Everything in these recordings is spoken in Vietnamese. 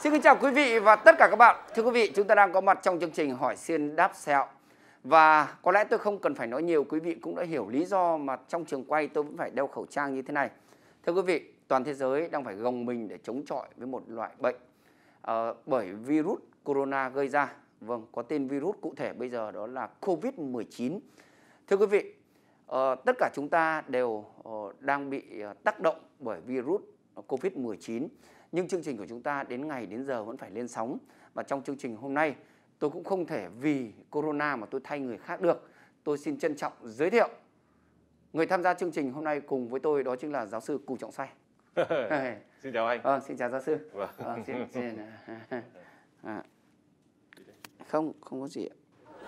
Xin kính chào quý vị và tất cả các bạn. Thưa quý vị, chúng ta đang có mặt trong chương trình Hỏi Xiên Đáp Sẹo. Và có lẽ tôi không cần phải nói nhiều, quý vị cũng đã hiểu lý do mà trong trường quay tôi vẫn phải đeo khẩu trang như thế này. Thưa quý vị, toàn thế giới đang phải gồng mình để chống chọi với một loại bệnh bởi virus corona gây ra. Vâng, có tên virus cụ thể bây giờ đó là Covid-19. Thưa quý vị, tất cả chúng ta đều đang bị tác động bởi virus Covid-19. Nhưng chương trình của chúng ta đến ngày đến giờ vẫn phải lên sóng. Và trong chương trình hôm nay, tôi cũng không thể vì corona mà tôi thay người khác được. Tôi xin trân trọng giới thiệu người tham gia chương trình hôm nay cùng với tôi, đó chính là giáo sư Cù Trọng Xoay. Xin chào anh. Xin chào giáo sư. Không có gì ạ.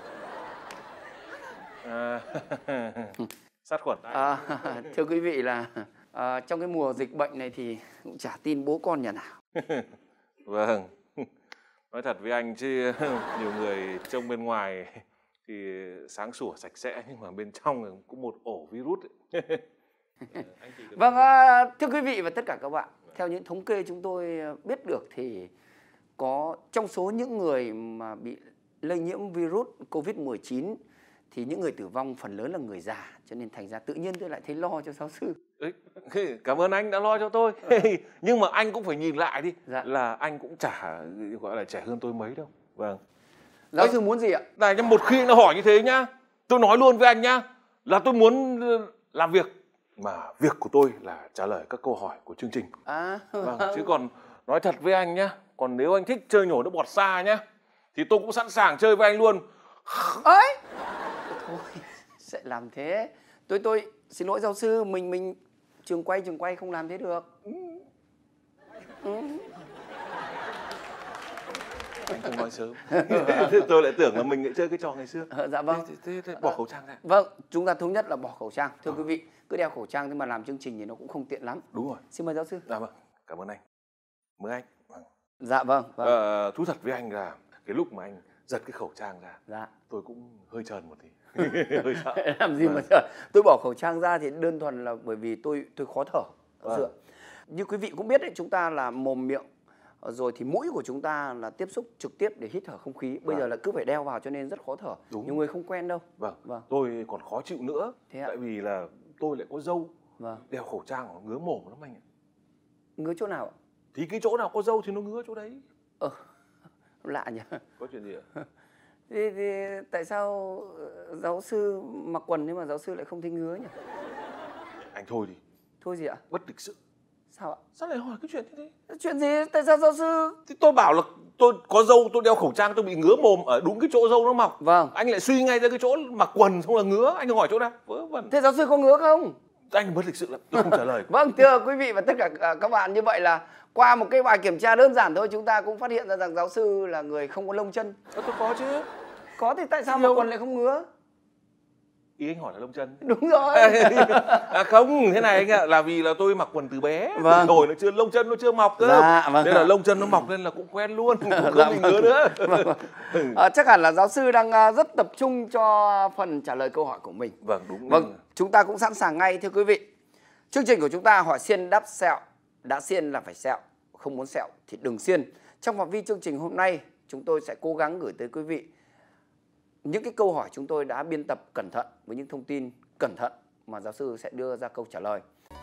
Sát khuẩn. Thưa quý vị là trong cái mùa dịch bệnh này thì cũng chả tin bố con nhà nào. Vâng. Nói thật với anh chứ nhiều người trông bên ngoài thì sáng sủa sạch sẽ nhưng mà bên trong cũng một ổ virus ấy. Vâng, thưa quý vị và tất cả các bạn, theo những thống kê chúng tôi biết được thì có trong số những người mà bị lây nhiễm virus Covid-19 thì những người tử vong phần lớn là người già, cho nên thành ra tự nhiên tôi lại thấy lo cho giáo sư. Cảm ơn anh đã lo cho tôi. Nhưng mà anh cũng phải nhìn lại đi, dạ. Là anh cũng chả gọi là trẻ hơn tôi mấy đâu. Vâng. Giáo sư muốn gì ạ? Này, một khi nó hỏi như thế nhá, tôi nói luôn với anh nhá, là tôi muốn làm việc, mà việc của tôi là trả lời các câu hỏi của chương trình. Vâng, chứ còn nói thật với anh nhá, còn nếu anh thích chơi nhổ nước bọt xa nhá, thì tôi cũng sẵn sàng chơi với anh luôn. Ấy, thôi sẽ làm thế. Tôi xin lỗi giáo sư, mình trường quay không làm thế được. Anh không nói sớm. Tôi lại tưởng là mình lại chơi cái trò ngày xưa. Dạ vâng. Thế bỏ khẩu trang ra. Vâng, chúng ta thống nhất là bỏ khẩu trang. Thưa quý vị, cứ đeo khẩu trang nhưng mà làm chương trình thì nó cũng không tiện lắm. Đúng rồi. Xin mời giáo sư. Dạ vâng, cảm ơn anh. Mời anh. Vâng. Dạ vâng. Thú thật với anh là cái lúc mà anh giật cái khẩu trang ra, dạ, tôi cũng hơi trần một tí. Hơi sợ. Làm gì mà sợ. Tôi bỏ khẩu trang ra thì đơn thuần là bởi vì tôi khó thở. Như quý vị cũng biết đấy, chúng ta là mồm miệng rồi thì mũi của chúng ta là tiếp xúc trực tiếp để hít thở không khí. Bây giờ là cứ phải đeo vào cho nên rất khó thở. Đúng. Nhiều người không quen đâu. Vâng. Tôi còn khó chịu nữa. Tại vì là tôi lại có râu. Đeo khẩu trang nó ngứa mồm lắm anh ạ. Ngứa chỗ nào ạ? Thì cái chỗ nào có râu thì nó ngứa chỗ đấy. Lạ nhỉ. Có chuyện gì ạ? Thì tại sao giáo sư mặc quần nhưng mà giáo sư lại không thấy ngứa nhỉ? Anh thôi đi. Thôi gì ạ? Bất lịch sự. Sao ạ? Sao lại hỏi cái chuyện thế? Chuyện gì? Tại sao giáo sư? Thì tôi bảo là tôi có râu, tôi đeo khẩu trang, tôi bị ngứa mồm ở đúng cái chỗ râu nó mọc. Vâng. Anh lại suy ngay ra cái chỗ mặc quần xong là ngứa. Anh hỏi chỗ nào? Vớ vẩn. Thế giáo sư có ngứa không? Anh bất lịch sự lắm, tôi không trả lời. Vâng, thưa quý vị và tất cả các bạn, như vậy là qua một cái bài kiểm tra đơn giản thôi chúng ta cũng phát hiện ra rằng giáo sư là người không có lông chân. Tôi có chứ. Có thì tại sao mà quần lại không ngứa? Ý anh hỏi là lông chân. Đúng rồi. Không, thế này anh ạ, là vì là tôi mặc quần từ bé. Vâng. Rồi lông chân nó chưa mọc cơ. Dạ, vâng. Nên là lông chân nó mọc lên là cũng quen luôn, cũng không bị ngứa nữa. Chắc hẳn là giáo sư đang rất tập trung cho phần trả lời câu hỏi của mình. Vâng, đúng. Vâng, chúng ta cũng sẵn sàng ngay thưa quý vị. Chương trình của chúng ta Hỏi Xiên Đáp Sẹo. Đã xiên là phải sẹo, không muốn sẹo thì đừng xiên. Trong phạm vi chương trình hôm nay, chúng tôi sẽ cố gắng gửi tới quý vị những cái câu hỏi chúng tôi đã biên tập cẩn thận với những thông tin cẩn thận mà giáo sư sẽ đưa ra câu trả lời.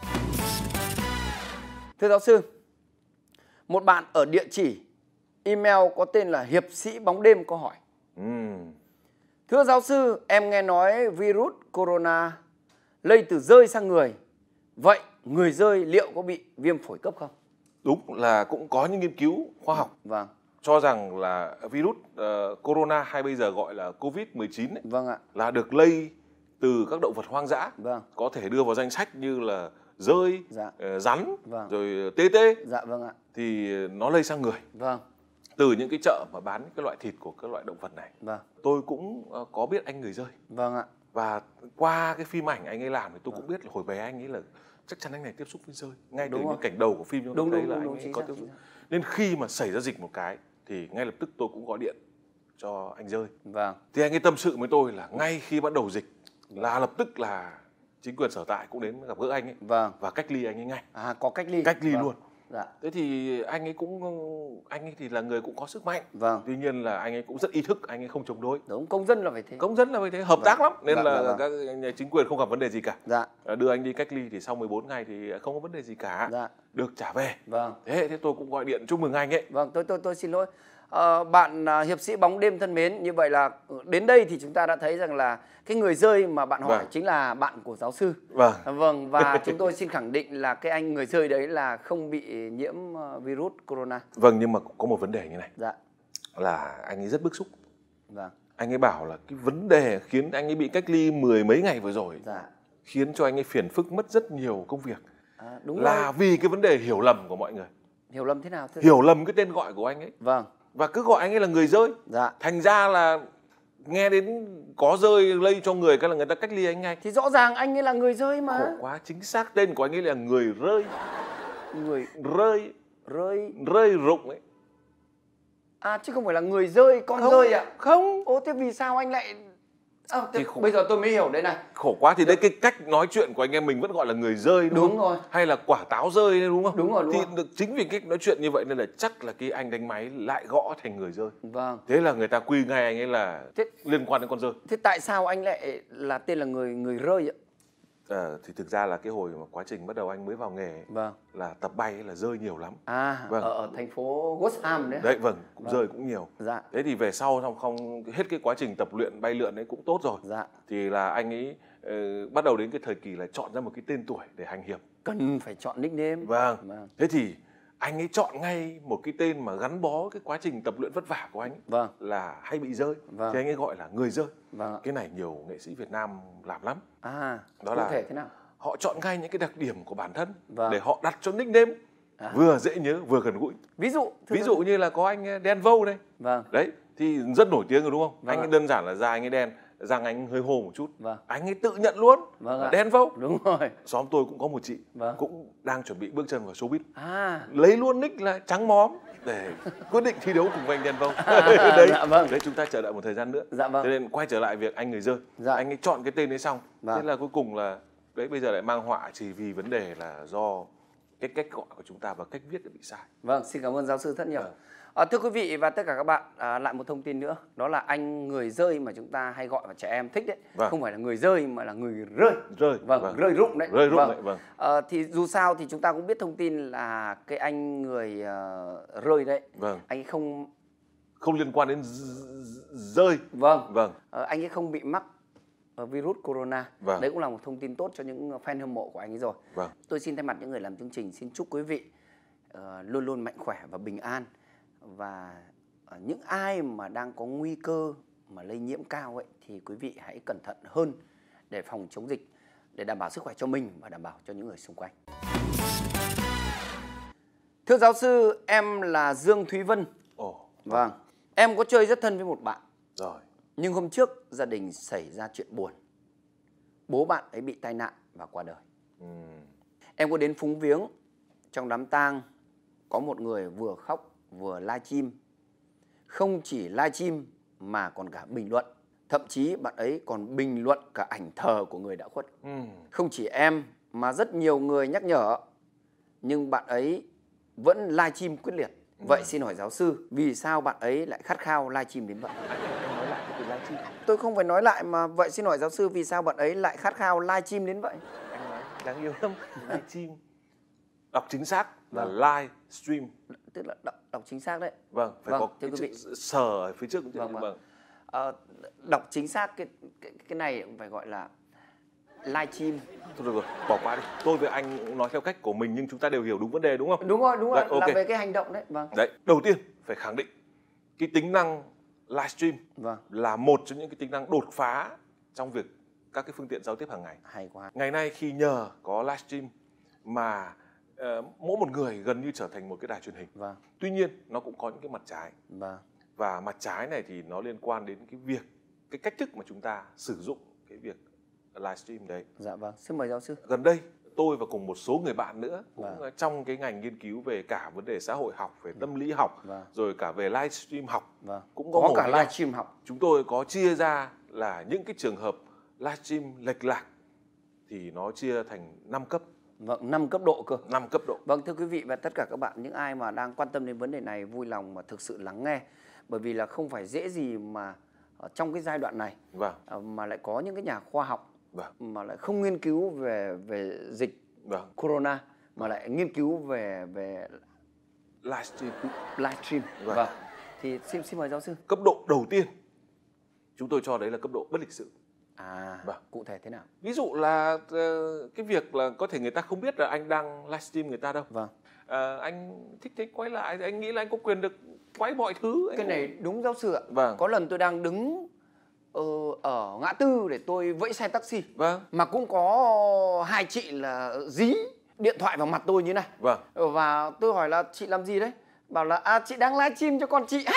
Thưa giáo sư, một bạn ở địa chỉ email có tên là Hiệp sĩ bóng đêm có hỏi. Thưa giáo sư, em nghe nói virus corona lây từ rơi sang người. Vậy người rơi liệu có bị viêm phổi cấp không? Đúng là cũng có những nghiên cứu khoa học cho rằng là virus corona hay bây giờ gọi là Covid-19 ấy, là được lây từ các động vật hoang dã. Có thể đưa vào danh sách như là dơi, rắn, rồi tê tê. Thì nó lây sang người. Từ những cái chợ mà bán cái loại thịt của các loại động vật này. Tôi cũng có biết anh người rơi. Và qua cái phim ảnh anh ấy làm thì tôi cũng biết là hồi bé anh ấy là chắc chắn anh này tiếp xúc với rơi. Ngay từ những cảnh đầu của phim chúng tôi thấy là anh ấy có tiếp xúc. Nên khi mà xảy ra dịch một cái thì ngay lập tức tôi cũng gọi điện cho anh rơi. Thì anh ấy tâm sự với tôi là ngay khi bắt đầu dịch là lập tức là chính quyền sở tại cũng đến gặp gỡ anh ấy và cách ly anh ấy ngay. Có cách ly. Cách ly luôn. Dạ. Thế thì anh ấy thì là người cũng có sức mạnh. Vâng. Tuy nhiên là anh ấy cũng rất ý thức, anh ấy không chống đối. Đúng, công dân là phải thế. Công dân là phải thế, hợp tác lắm. Nên là các chính quyền không gặp vấn đề gì cả. Dạ. Đưa anh đi cách ly thì sau 14 ngày thì không có vấn đề gì cả. Dạ. Được trả về. Vâng. Thế tôi cũng gọi điện chúc mừng anh ấy. Vâng, tôi xin lỗi. Bạn hiệp sĩ bóng đêm thân mến, như vậy là đến đây thì chúng ta đã thấy rằng là cái người rơi mà bạn hỏi chính là bạn của giáo sư. Vâng, và chúng tôi xin khẳng định là cái anh người rơi đấy là không bị nhiễm virus corona. Vâng, nhưng mà có một vấn đề như này. Dạ. Là anh ấy rất bức xúc. Vâng. Anh ấy bảo là cái vấn đề khiến anh ấy bị cách ly 10 mấy ngày vừa rồi. Dạ. Khiến cho anh ấy phiền phức, mất rất nhiều công việc. Đúng là rồi. Vì cái vấn đề hiểu lầm của mọi người. Hiểu lầm thế nào? Hiểu lầm cái tên gọi của anh ấy. Vâng. Và cứ gọi anh ấy là người rơi. Dạ. Thành ra là nghe đến có rơi lây cho người cái là người ta cách ly anh ngay. Thì rõ ràng anh ấy là người rơi mà. Khổ quá, chính xác tên của anh ấy là người rơi. Người rơi rụng ấy. Chứ không phải là người rơi, con không, rơi ạ? Không. Thế vì sao anh lại... bây giờ tôi mới hiểu đấy này. Khổ quá, thì đấy cái cách nói chuyện của anh em mình vẫn gọi là người rơi đúng không? Đúng rồi. Hay là quả táo rơi đúng không? Đúng rồi. Thì chính vì cách nói chuyện như vậy nên là chắc là cái anh đánh máy lại gõ thành người rơi. Vâng. Thế là người ta quy ngay anh ấy là liên quan đến con rơi. Thế tại sao anh lại là tên là người rơi ạ? Thì thực ra là cái hồi mà quá trình bắt đầu anh mới vào nghề ấy, vâng, là tập bay là rơi nhiều lắm. Vâng. Ở thành phố West Ham đấy. Đấy vâng, cũng rơi cũng nhiều. Dạ. Thế thì về sau không hết cái quá trình tập luyện bay lượn ấy cũng tốt rồi. Dạ. Thì là anh ấy bắt đầu đến cái thời kỳ là chọn ra một cái tên tuổi để hành hiệp. Cần phải chọn nickname. Vâng. Thế thì anh ấy chọn ngay một cái tên mà gắn bó cái quá trình tập luyện vất vả của anh ấy. Vâng. Là hay bị rơi. Vâng. Thì anh ấy gọi là người rơi. Vâng. Cái này nhiều nghệ sĩ Việt Nam làm lắm. Đó là thể thế nào? Họ chọn ngay những cái đặc điểm của bản thân. Vâng. Để họ đặt cho nickname vừa dễ nhớ vừa gần gũi. Ví dụ như là có anh Đen Vâu đây. Vâng. Đấy thì rất nổi tiếng rồi đúng không? Vâng. Anh ấy đơn giản là da anh ấy đen, răng anh hơi hô một chút. Vâng. Anh ấy tự nhận luôn. Vâng. Đen Vâu. Đúng rồi. Xóm tôi cũng có một chị. Vâng. Cũng đang chuẩn bị bước chân vào showbiz. Lấy luôn nick là Trắng Móm để quyết định thi đấu cùng với anh Đen Vâu. Đấy. Dạ vâng. Đấy, chúng ta chờ đợi một thời gian nữa. Dạ vâng. Thế nên quay trở lại việc anh người rơi. Dạ. Anh ấy chọn cái tên đấy xong. Vâng. Thế là cuối cùng là đấy, bây giờ lại mang họa chỉ vì vấn đề là do cái cách gọi của chúng ta và cách viết đã bị sai. Vâng, xin cảm ơn giáo sư rất nhiều. Thưa quý vị và tất cả các bạn, lại một thông tin nữa, đó là anh người rơi mà chúng ta hay gọi và trẻ em thích đấy, không phải là người rơi mà là người rơi. Vâng, rơi rụng đấy. Rơi rụng đấy, vâng. Thì dù sao thì chúng ta cũng biết thông tin là cái anh người rơi đấy, vâng, anh ấy không liên quan đến rơi. Vâng. Anh ấy không bị mắc virus corona. Vâng. Đấy cũng là một thông tin tốt cho những fan hâm mộ của anh ấy rồi. Vâng. Tôi xin thay mặt những người làm chương trình xin chúc quý vị luôn luôn mạnh khỏe và bình an. Và những ai mà đang có nguy cơ mà lây nhiễm cao ấy thì quý vị hãy cẩn thận hơn để phòng chống dịch, để đảm bảo sức khỏe cho mình và đảm bảo cho những người xung quanh. Thưa giáo sư, em là Dương Thúy Vân. Vâng. Em có chơi rất thân với một bạn. Rồi. Nhưng hôm trước gia đình xảy ra chuyện buồn. Bố bạn ấy bị tai nạn và qua đời. Em có đến phúng viếng. Trong đám tang có một người vừa khóc vừa livestream. Không chỉ livestream mà còn cả bình luận. Thậm chí bạn ấy còn bình luận cả ảnh thờ của người đã khuất. Không chỉ em mà rất nhiều người nhắc nhở, nhưng bạn ấy vẫn livestream quyết liệt. Vậy xin hỏi giáo sư, vì sao bạn ấy lại khát khao livestream đến vậy? Nói lại cái từ livestream. Tôi không phải nói lại mà vậy xin hỏi giáo sư, vì sao bạn ấy lại khát khao livestream đến vậy? Anh nói đáng yêu lắm. Livestream. Đọc chính xác là livestream. Tức là đọc chính xác đấy. Vâng, phải có cái chữ sờ ở phía trước. Vâng. Đọc chính xác cái này phải gọi là livestream. Thôi được rồi, bỏ qua đi. Tôi với anh nói theo cách của mình nhưng chúng ta đều hiểu đúng vấn đề đúng không? Đúng rồi, đấy, là về cái hành động đấy. Vâng. Đấy, đầu tiên phải khẳng định cái tính năng livestream là một trong những cái tính năng đột phá trong việc các cái phương tiện giao tiếp hàng ngày. Hay quá. Ngày nay khi nhờ có livestream mà mỗi một người gần như trở thành một cái đài truyền hình. Tuy nhiên nó cũng có những cái mặt trái. Và mặt trái này thì nó liên quan đến cái cách thức mà chúng ta sử dụng cái việc livestream đấy. Dạ vâng, xin mời giáo sư. Gần đây tôi và cùng một số người bạn nữa cũng trong cái ngành nghiên cứu về cả vấn đề xã hội học, về tâm lý học, rồi cả về livestream học, cũng có cả livestream học. Chúng tôi có chia ra là những cái trường hợp livestream lệch lạc thì nó chia thành 5 cấp. Vâng, 5 cấp độ cơ. 5 cấp độ. Vâng, thưa quý vị và tất cả các bạn, những ai mà đang quan tâm đến vấn đề này vui lòng mà thực sự lắng nghe. Bởi vì là không phải dễ gì mà trong cái giai đoạn này mà lại có những cái nhà khoa học mà lại không nghiên cứu về dịch corona mà lại nghiên cứu về livestream. Vâng. Thì xin mời giáo sư. Cấp độ đầu tiên chúng tôi cho đấy là cấp độ bất lịch sự. Cụ thể thế nào? Ví dụ là cái việc là có thể người ta không biết là anh đang livestream người ta đâu. Vâng. Anh thích quay lại, anh nghĩ là anh có quyền được quay mọi thứ. Cái này đúng giáo sư ạ. Vâng. Có lần tôi đang đứng ở ngã tư để tôi vẫy xe taxi. Vâng. Mà cũng có hai chị là dí điện thoại vào mặt tôi như này. Vâng. Và tôi hỏi là chị làm gì đấy? Bảo là chị đang livestream cho con chị.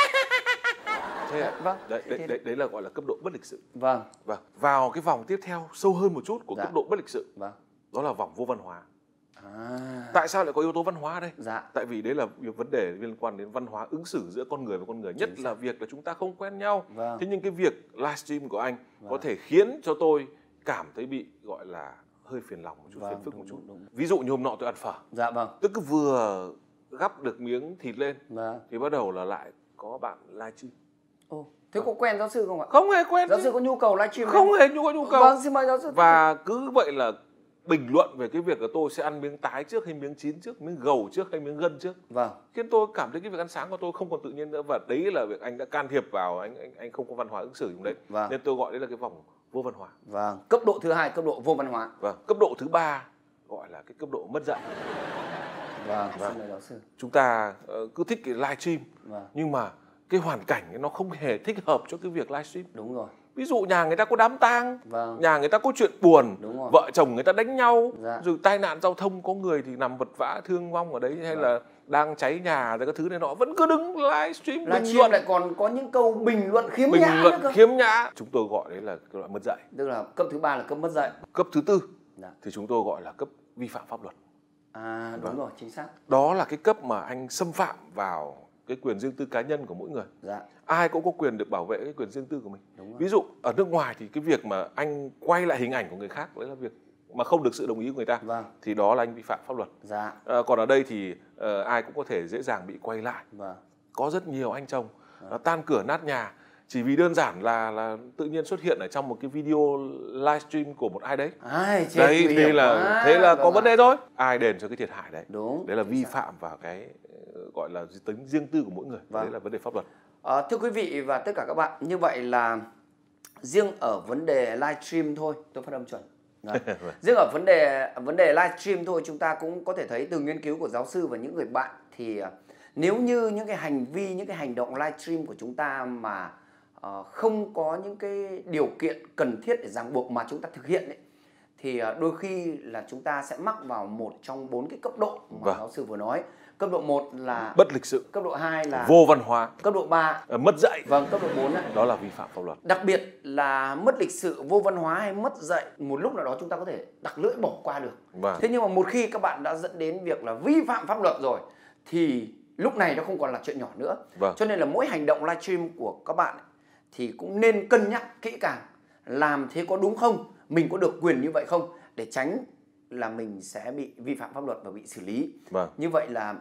Thế vâng. Đấy là gọi là cấp độ bất lịch sự. Vâng. Vào cái vòng tiếp theo sâu hơn một chút của cấp độ bất lịch sự. Đó là vòng vô văn hóa. Tại sao lại có yếu tố văn hóa ở đây? Tại vì đấy là vấn đề liên quan đến văn hóa ứng xử giữa con người và con người. Nhất là việc là chúng ta không quen nhau. Thế nhưng cái việc livestream của anh có thể khiến cho tôi cảm thấy bị gọi là hơi phiền lòng một chút, phiền phức một chút. Ví dụ như hôm nọ tôi ăn phở. Tức cứ vừa gắp được miếng thịt lên thì bắt đầu là lại có bạn livestream. Thế có quen giáo sư không ạ? Không hề quen. Giáo sư có nhu cầu livestream không? Hề có nhu cầu. Vâng, xin mời giáo sư. Và cứ vậy là bình luận về cái việc là tôi sẽ ăn miếng tái trước hay miếng chín trước, miếng gầu trước hay miếng gân trước. Vâng. Khiến tôi cảm thấy cái việc ăn sáng của tôi không còn tự nhiên nữa, và đấy là việc anh đã can thiệp vào, anh không có văn hóa ứng xử trong đấy. Nên tôi gọi đấy là cái vòng vô văn hóa. Vâng. Cấp độ thứ hai, cấp độ vô văn hóa. Vâng. Cấp độ thứ ba gọi là cái cấp độ mất dạy. Vâng. Xin mời giáo sư. Chúng ta cứ thích cái livestream, nhưng mà cái hoàn cảnh nó không hề thích hợp cho cái việc livestream. Đúng rồi. Ví dụ nhà người ta có đám tang, nhà người ta có chuyện buồn, vợ chồng người ta đánh nhau, rồi tai nạn giao thông, có người thì nằm vật vã thương vong ở đấy, hay là đang cháy nhà rồi các thứ này nọ, vẫn cứ đứng livestream bình luận, lại còn có những câu bình luận khiếm nhã. Chúng tôi gọi đấy là cái loại mất dạy. Tức là cấp thứ ba là cấp mất dạy. Cấp thứ tư thì chúng tôi gọi là cấp vi phạm pháp luật. Đúng rồi, chính xác. Đó là cái cấp mà anh xâm phạm vào cái quyền riêng tư cá nhân của mỗi người. Ai cũng có quyền được bảo vệ cái quyền riêng tư của mình. Ví dụ ở nước ngoài thì cái việc mà anh quay lại hình ảnh của người khác đấy là việc mà không được sự đồng ý của người ta, thì đó là anh vi phạm pháp luật. Còn ở đây thì ai cũng có thể dễ dàng bị quay lại. Có rất nhiều anh chồng tan cửa nát nhà chỉ vì đơn giản là tự nhiên xuất hiện ở trong một cái video livestream của một ai đấy. Đấy thì là thế là có vấn đề thôi. Ai đền cho cái thiệt hại đấy? Đấy là vi phạm vào cái gọi là tính riêng tư của mỗi người. Đấy là vấn đề pháp luật. Thưa quý vị và tất cả các bạn, như vậy là riêng ở vấn đề livestream thôi, tôi phát âm chuẩn. Riêng ở vấn đề livestream thôi, chúng ta cũng có thể thấy từ nghiên cứu của giáo sư và những người bạn thì nếu như những cái hành vi, những cái hành động livestream của chúng ta mà không có những cái điều kiện cần thiết để ràng buộc mà chúng ta thực hiện ấy, thì đôi khi là chúng ta sẽ mắc vào một trong 4 cái cấp độ mà giáo sư vừa nói. Cấp độ 1 là bất lịch sự, cấp độ 2 là vô văn hóa, cấp độ 3 mất dạy. Vâng, cấp độ 4 đó là vi phạm pháp luật. Đặc biệt là mất lịch sự, vô văn hóa hay mất dạy, một lúc nào đó chúng ta có thể đặc lưỡi bỏ qua được. Thế nhưng mà một khi các bạn đã dẫn đến việc là vi phạm pháp luật rồi thì lúc này nó không còn là chuyện nhỏ nữa. Cho nên là mỗi hành động livestream của các bạn thì cũng nên cân nhắc kỹ càng, làm thế có đúng không, mình có được quyền như vậy không, để tránh là mình sẽ bị vi phạm pháp luật và bị xử lý. Như vậy là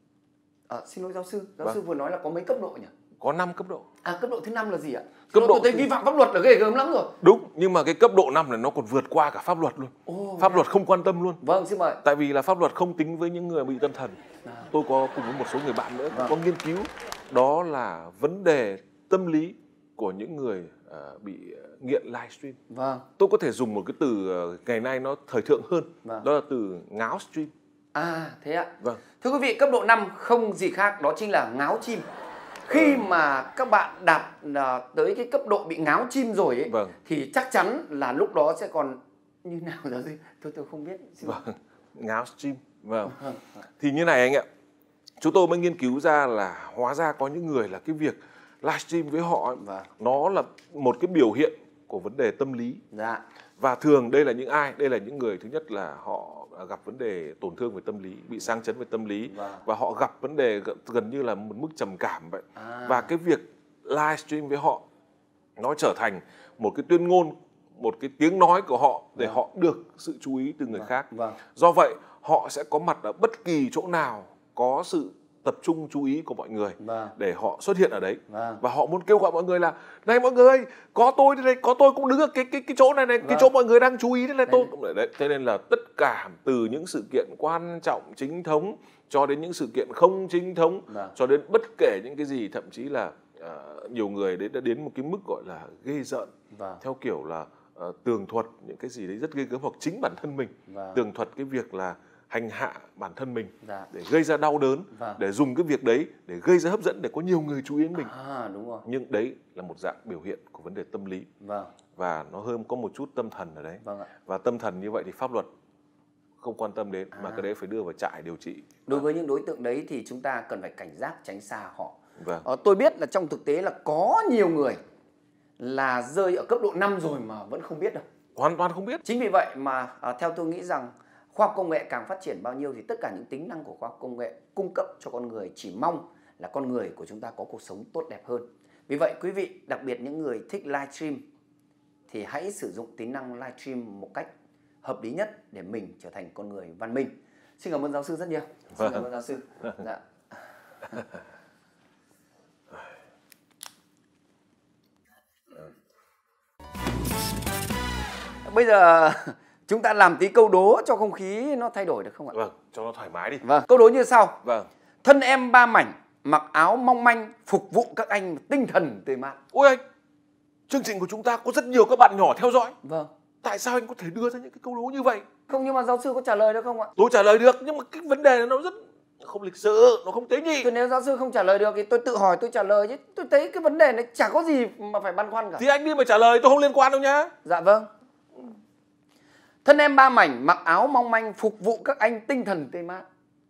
xin lỗi giáo sư vừa nói là có mấy cấp độ nhỉ? Có 5 cấp độ. Cấp độ thứ 5 là gì ạ? Cấp độ vi phạm pháp luật là ghê gớm lắm rồi. Đúng, nhưng mà cái cấp độ 5 này nó còn vượt qua cả pháp luật luôn. Pháp luật không quan tâm luôn. Vâng, xin mời. Tại vì là pháp luật không tính với những người bị tâm thần. Tôi có cùng với một số người bạn nữa có nghiên cứu, đó là vấn đề tâm lý của những người bị nghiện livestream. Tôi có thể dùng một cái từ ngày nay nó thời thượng hơn, đó là từ ngáo stream. Thế ạ. Thưa quý vị, cấp độ 5 không gì khác, đó chính là ngáo chim. Khi mà các bạn đạt tới cái cấp độ bị ngáo chim rồi ấy, thì chắc chắn là lúc đó sẽ còn như nào giáo sư? Tôi không biết. Ngáo stream. Thì như này anh ạ, chúng tôi mới nghiên cứu ra là hóa ra có những người là cái việc livestream với họ nó là một cái biểu hiện của vấn đề tâm lý. Và thường đây là những ai? Đây là những người thứ nhất là họ gặp vấn đề tổn thương về tâm lý, bị sang chấn về tâm lý, và họ gặp vấn đề gần như là một mức trầm cảm vậy. Và cái việc livestream với họ nó trở thành một cái tuyên ngôn, một cái tiếng nói của họ để họ được sự chú ý từ người khác. Do vậy họ sẽ có mặt ở bất kỳ chỗ nào có sự tập trung chú ý của mọi người để họ xuất hiện ở đấy. Và họ muốn kêu gọi mọi người là này mọi người, có tôi đây, có tôi cũng đứng ở cái chỗ này, cái chỗ mọi người đang chú ý, thế này tôi cũng đấy. Thế nên là tất cả từ những sự kiện quan trọng chính thống cho đến những sự kiện không chính thống, cho đến bất kể những cái gì, thậm chí là nhiều người đã đến một cái mức gọi là ghê rợn, theo kiểu là tường thuật những cái gì đấy rất ghê gớm, hoặc chính bản thân mình tường thuật cái việc là hành hạ bản thân mình để gây ra đau đớn, để dùng cái việc đấy để gây ra hấp dẫn để có nhiều người chú ý đến mình. Đúng rồi. Nhưng đấy là một dạng biểu hiện của vấn đề tâm lý, và nó hơi có một chút tâm thần ở đấy. Và tâm thần như vậy thì pháp luật không quan tâm đến, mà cái đấy phải đưa vào trại điều trị. Đối với những đối tượng đấy thì chúng ta cần phải cảnh giác, tránh xa họ. Tôi biết là trong thực tế là có nhiều người là rơi ở cấp độ 5 rồi mà vẫn không biết đâu. Hoàn toàn không biết. Chính vì vậy mà theo tôi nghĩ rằng khoa học công nghệ càng phát triển bao nhiêu thì tất cả những tính năng của khoa học công nghệ cung cấp cho con người chỉ mong là con người của chúng ta có cuộc sống tốt đẹp hơn. Vì vậy quý vị, đặc biệt những người thích livestream thì hãy sử dụng tính năng livestream một cách hợp lý nhất để mình trở thành con người văn minh. Xin cảm ơn giáo sư rất nhiều. Xin cảm ơn giáo sư. Dạ. Bây giờ chúng ta làm tí câu đố cho không khí nó thay đổi được không ạ? Vâng, cho nó thoải mái đi. Vâng, câu đố như sau. Vâng. Thân em ba mảnh, mặc áo mong manh, phục vụ các anh tinh thần tươi mát. Ôi anh, chương trình của chúng ta có rất nhiều các bạn nhỏ theo dõi. Vâng. Tại sao anh có thể đưa ra những cái câu đố như vậy? Không, nhưng mà giáo sư có trả lời được không ạ? Tôi trả lời được, nhưng mà cái vấn đề này nó rất không lịch sự, nó không tế nhị. Thì nếu giáo sư không trả lời được thì tôi tự hỏi tôi trả lời chứ. Tôi thấy cái vấn đề này chả có gì mà phải băn khoăn cả. Thì anh đi mà trả lời, tôi không liên quan đâu nhá. Dạ vâng. Thân em ba mảnh, mặc áo mong manh, phục vụ các anh tinh thần tươi mát.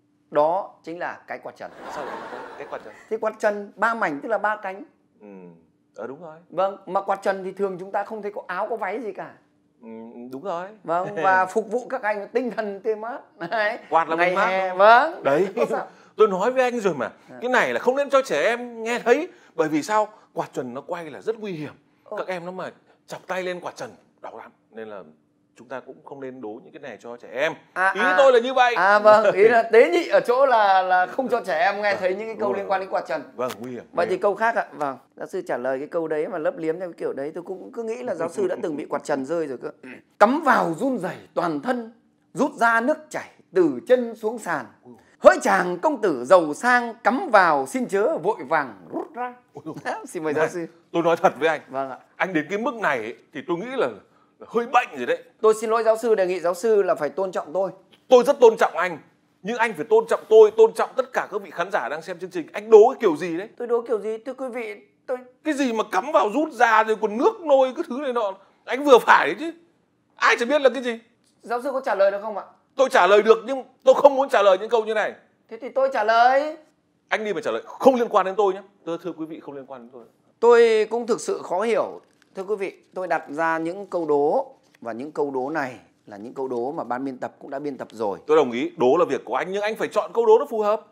Đó chính là cái quạt trần. Sao lại có cái quạt trần? Thì quạt trần ba mảnh tức là ba cánh. Đúng rồi. Vâng, mà quạt trần thì thường chúng ta không thấy có áo có váy gì cả. Đúng rồi. Vâng, và phục vụ các anh tinh thần tươi mát. Đấy. Quạt là ngày mát. Hè, vâng. Đấy. Tôi nói với anh rồi mà. Cái này là không nên cho trẻ em nghe thấy. Bởi vì sao? Quạt trần nó quay là rất nguy hiểm. Các em nó mà chọc tay lên quạt trần đau lắm. Nên là chúng ta cũng không nên đố những cái này cho trẻ em. Ý tôi là như vậy. Vâng, ý là tế nhị ở chỗ là không cho trẻ em nghe thấy những cái câu liên quan đến quạt trần. Vâng, nguy hiểm. Vậy thì câu khác ạ. Vâng, giáo sư trả lời cái câu đấy mà lấp liếm theo cái kiểu đấy tôi cũng cứ nghĩ là giáo sư đã từng bị quạt trần rơi rồi cơ. Cắm vào run rẩy toàn thân, rút ra nước chảy từ chân xuống sàn. Hỡi chàng công tử giàu sang, cắm vào xin chớ vội vàng rút ra. Xin mời giáo sư. Tôi nói thật với anh. Vâng ạ. Anh đến cái mức này ấy, thì tôi nghĩ là hơi bệnh rồi đấy. Tôi xin lỗi giáo sư, đề nghị giáo sư là phải tôn trọng tôi. Tôi rất tôn trọng anh, nhưng anh phải tôn trọng tôi, tôn trọng tất cả các vị khán giả đang xem chương trình. Anh đố cái kiểu gì đấy? Tôi đố kiểu gì? Thưa quý vị, cái gì mà cắm vào rút ra rồi còn nước nôi cái thứ này nọ, anh vừa phải đấy chứ. Ai chẳng biết là cái gì. Giáo sư có trả lời được không ạ? Tôi trả lời được, nhưng tôi không muốn trả lời những câu như này. Thế thì tôi trả lời. Anh đi mà trả lời, không liên quan đến tôi nhé. Thưa quý vị, không liên quan đến tôi. Tôi cũng thực sự khó hiểu. Thưa quý vị, tôi đặt ra những câu đố, và những câu đố này là những câu đố mà ban biên tập cũng đã biên tập rồi. Tôi đồng ý, đố là việc của anh, nhưng anh phải chọn câu đố nó phù hợp.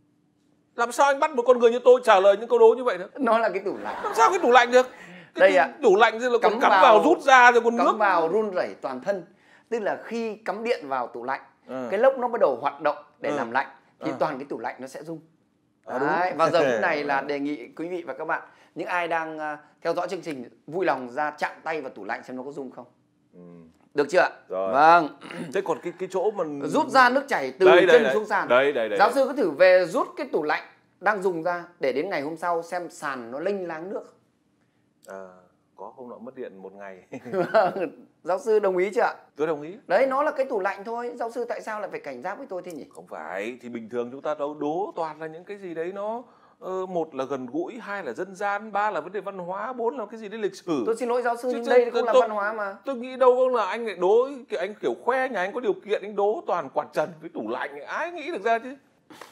Làm sao anh bắt một con người như tôi trả lời những câu đố như vậy được? Nó là cái tủ lạnh. Làm sao cái tủ lạnh được? Đây ạ. Tủ lạnh thì là còn cắm vào rút ra rồi còn nước. Cắm vào run rẩy toàn thân. Tức là khi cắm điện vào tủ lạnh, cái lốc nó bắt đầu hoạt động để làm lạnh, thì toàn cái tủ lạnh nó sẽ rung. Đấy. Và giờ phút này là đề nghị quý vị và các bạn, những ai đang theo dõi chương trình vui lòng ra chạm tay vào tủ lạnh xem nó có rung không. Được chưa ạ? Vâng. Thế còn cái chỗ mà rút ra nước chảy từ chân xuống sàn. Giáo sư cứ thử về rút cái tủ lạnh đang dùng ra để đến ngày hôm sau xem sàn nó lênh láng nước. Có hôm nọ mất điện một ngày. Giáo sư đồng ý chưa ạ? Tôi đồng ý. Đấy, nó là cái tủ lạnh thôi. Giáo sư tại sao lại phải cảnh giác với tôi thế nhỉ? Không phải, thì bình thường chúng ta đâu đố toàn là những cái gì đấy nó một là gần gũi, hai là dân gian, ba là vấn đề văn hóa, bốn là cái gì đấy lịch sử. Tôi xin lỗi giáo sư, nhưng đây cũng là văn hóa mà. Tôi nghĩ đâu có là anh lại đố, anh kiểu khoe nhà anh có điều kiện, anh đố toàn quạt trần với tủ lạnh, ai nghĩ được ra chứ.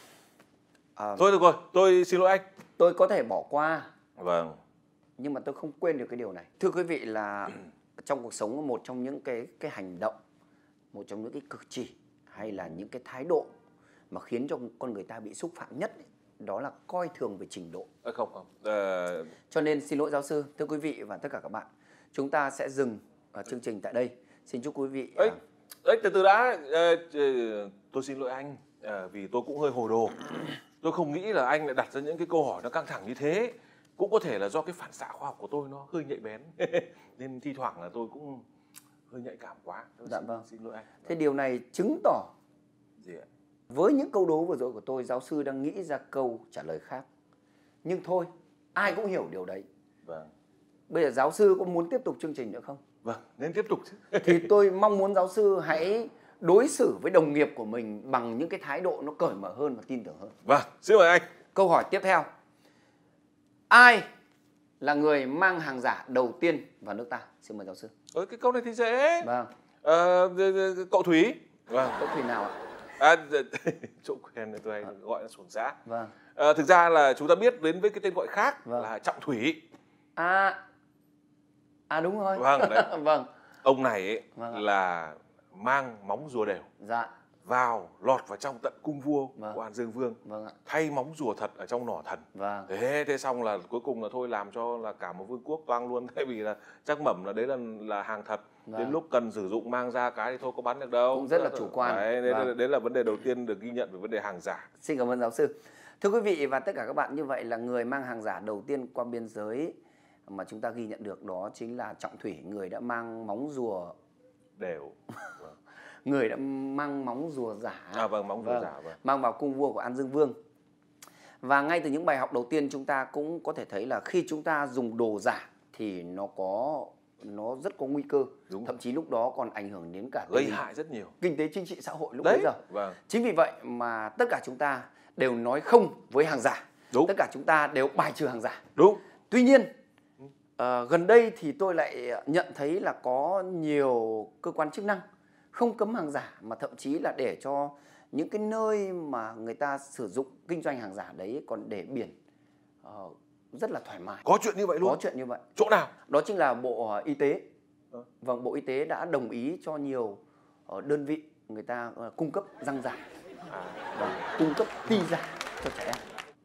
Thôi được rồi, tôi xin lỗi anh. Tôi có thể bỏ qua. Vâng. Nhưng mà tôi không quên được cái điều này. Thưa quý vị, là trong cuộc sống, một trong những cái hành động, một trong những cái cử chỉ hay là những cái thái độ mà khiến cho con người ta bị xúc phạm nhất ấy, đó là coi thường về trình độ. Không. Cho nên xin lỗi giáo sư, thưa quý vị và tất cả các bạn, chúng ta sẽ dừng chương trình tại đây. Xin chúc quý vị Đấy, từ từ đã, tôi xin lỗi anh, vì tôi cũng hơi hồ đồ. Tôi không nghĩ là anh lại đặt ra những cái câu hỏi nó căng thẳng như thế. Cũng có thể là do cái phản xạ khoa học của tôi nó hơi nhạy bén. Nên thi thoảng là tôi cũng hơi nhạy cảm quá. Xin lỗi anh. Thế điều này chứng tỏ gì ạ? Với những câu đố vừa rồi của tôi, giáo sư đang nghĩ ra câu trả lời khác. Nhưng thôi, ai cũng hiểu điều đấy. Vâng. Bây giờ giáo sư có muốn tiếp tục chương trình nữa không? Vâng, nên tiếp tục chứ. Thì tôi mong muốn giáo sư hãy đối xử với đồng nghiệp của mình bằng những cái thái độ nó cởi mở hơn và tin tưởng hơn. Vâng, xin mời anh. Câu hỏi tiếp theo. Ai là người mang hàng giả đầu tiên vào nước ta? Xin mời giáo sư. Cái câu này thì dễ. Vâng. Cậu Thúy. Vâng. Cậu Thúy nào ạ? Chỗ quen tôi hay gọi là Xuồng Xã. Vâng. Thực ra là chúng ta biết đến với cái tên gọi khác là Trọng Thủy. Đúng rồi. Vâng, đấy. Vâng. Ông này ấy là mang móng rùa đều. Dạ. Lọt vào trong tận cung vua của An Dương Vương. Vâng ạ. Thay móng rùa thật ở trong nỏ thần. Vâng. Thế xong là cuối cùng là thôi làm cho là cả một vương quốc toang luôn. Tại vì là chắc mẩm là đấy là hàng thật. Vâng. Đến lúc cần sử dụng mang ra cái thì thôi có bán được đâu. Cũng rất là chủ quan. Đấy là vấn đề đầu tiên được ghi nhận về vấn đề hàng giả. Xin cảm ơn giáo sư. Thưa quý vị và tất cả các bạn, như vậy là người mang hàng giả đầu tiên qua biên giới mà chúng ta ghi nhận được đó chính là Trọng Thủy, người đã mang móng rùa đều. Người đã mang móng rùa giả. Móng rùa giả. Mang vào cung vua của An Dương Vương. Và ngay từ những bài học đầu tiên chúng ta cũng có thể thấy là khi chúng ta dùng đồ giả thì nó rất có nguy cơ. Đúng. Thậm chí lúc đó còn ảnh hưởng đến cả gây hại rất nhiều kinh tế chính trị xã hội lúc bấy giờ. Vâng. Chính vì vậy mà tất cả chúng ta đều nói không với hàng giả. Đúng. Tất cả chúng ta đều bài trừ hàng giả. Đúng. Tuy nhiên gần đây thì tôi lại nhận thấy là có nhiều cơ quan chức năng không cấm hàng giả mà thậm chí là để cho những cái nơi mà người ta sử dụng kinh doanh hàng giả đấy còn để biển rất là thoải mái. Có chuyện như vậy luôn? Có chuyện như vậy. Chỗ nào? Đó chính là Bộ Y tế. Vâng, Bộ Y tế đã đồng ý cho nhiều đơn vị người ta cung cấp răng giả, cung cấp ti giả cho trẻ em.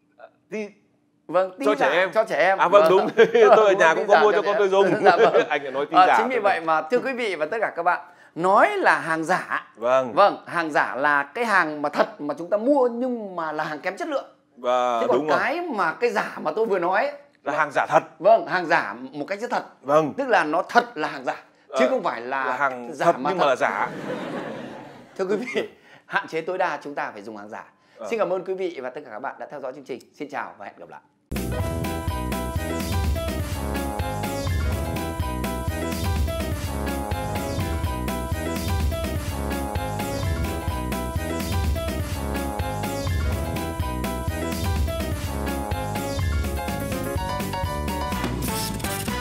Vâng, cho trẻ em. Cho trẻ em. Vâng, đúng. Tôi ở nhà cũng có mua cho con tôi dùng. Dạ, vâng. Anh lại nói ti giả. Chính vì vậy mà thưa quý vị và tất cả các bạn, nói là hàng giả. Vâng, hàng giả là cái hàng mà thật mà chúng ta mua nhưng mà là hàng kém chất lượng. Thế còn cái giả mà tôi vừa nói là hàng giả thật. Vâng, hàng giả một cách rất thật. Vâng. Tức là nó thật là hàng giả chứ không phải là hàng giả thật nhưng mà là giả. Thưa quý vị, hạn chế tối đa chúng ta phải dùng hàng giả. Xin cảm ơn quý vị và tất cả các bạn đã theo dõi chương trình. Xin chào và hẹn gặp lại.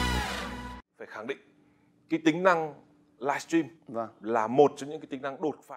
Phải khẳng định cái tính năng livestream là một trong những cái tính năng đột phá.